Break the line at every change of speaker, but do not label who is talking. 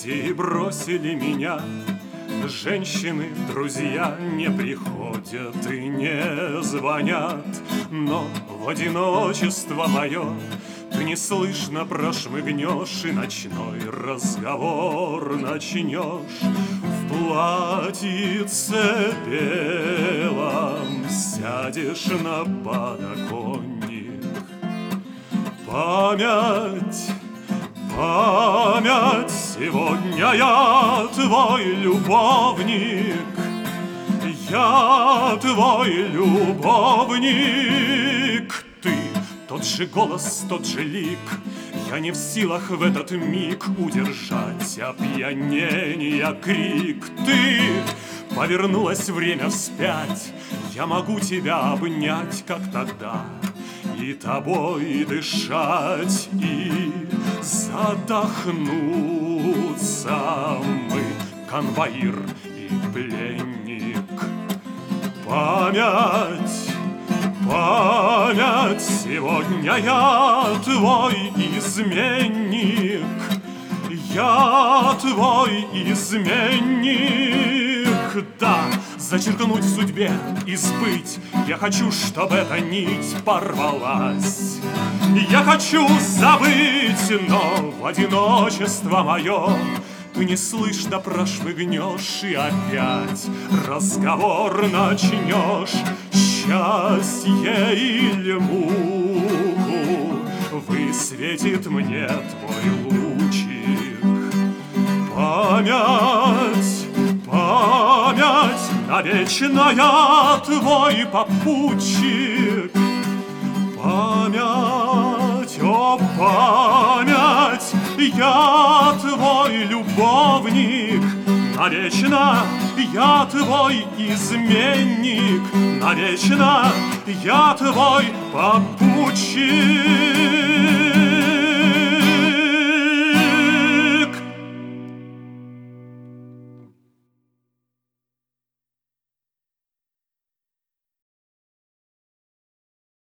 Дети бросили меня, женщины, друзья не приходят и не звонят, но в одиночество мое ты неслышно прошмыгнешь и ночной разговор начнешь. В платьице белом сядешь на подоконник. Память, память, сегодня я твой любовник. Я твой любовник. Ты тот же голос, тот же лик. Я не в силах в этот миг удержать опьянения крик. Ты повернулось время вспять. Я могу тебя обнять, как тогда, и тобой дышать, и задохнуться мы, конвоир и пленник. Память, память, сегодня я твой изменник. Я твой изменник. Да, зачеркнуть в судьбе и сбыть. Я хочу, чтобы эта нить порвалась. Я хочу забыть, но в одиночество мое ты неслышно прошмыгнешь и опять разговор начнешь. Счастье или муку высветит мне твой лучик. Память, память, навечно я твой попутчик. Память, о память, я твой любовник. Навечно я твой изменник. Навечно я твой попутчик.